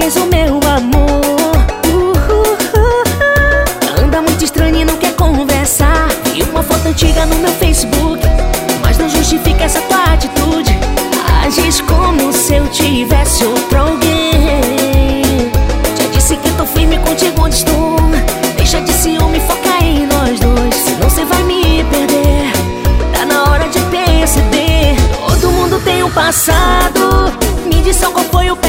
vez, o meu amor. Anda muito estranho e não quer conversar. Vi uma foto antiga no meu Facebook, mas não justifica essa tua atitude. Ages como se eu tivesse outro alguém. Já disse que tô firme contigo onde estou. Deixa de ciúme, foca em nós dois, senão cê vai me perder. Tá na hora de perceber, todo mundo tem um passado. Me diz só qual foi o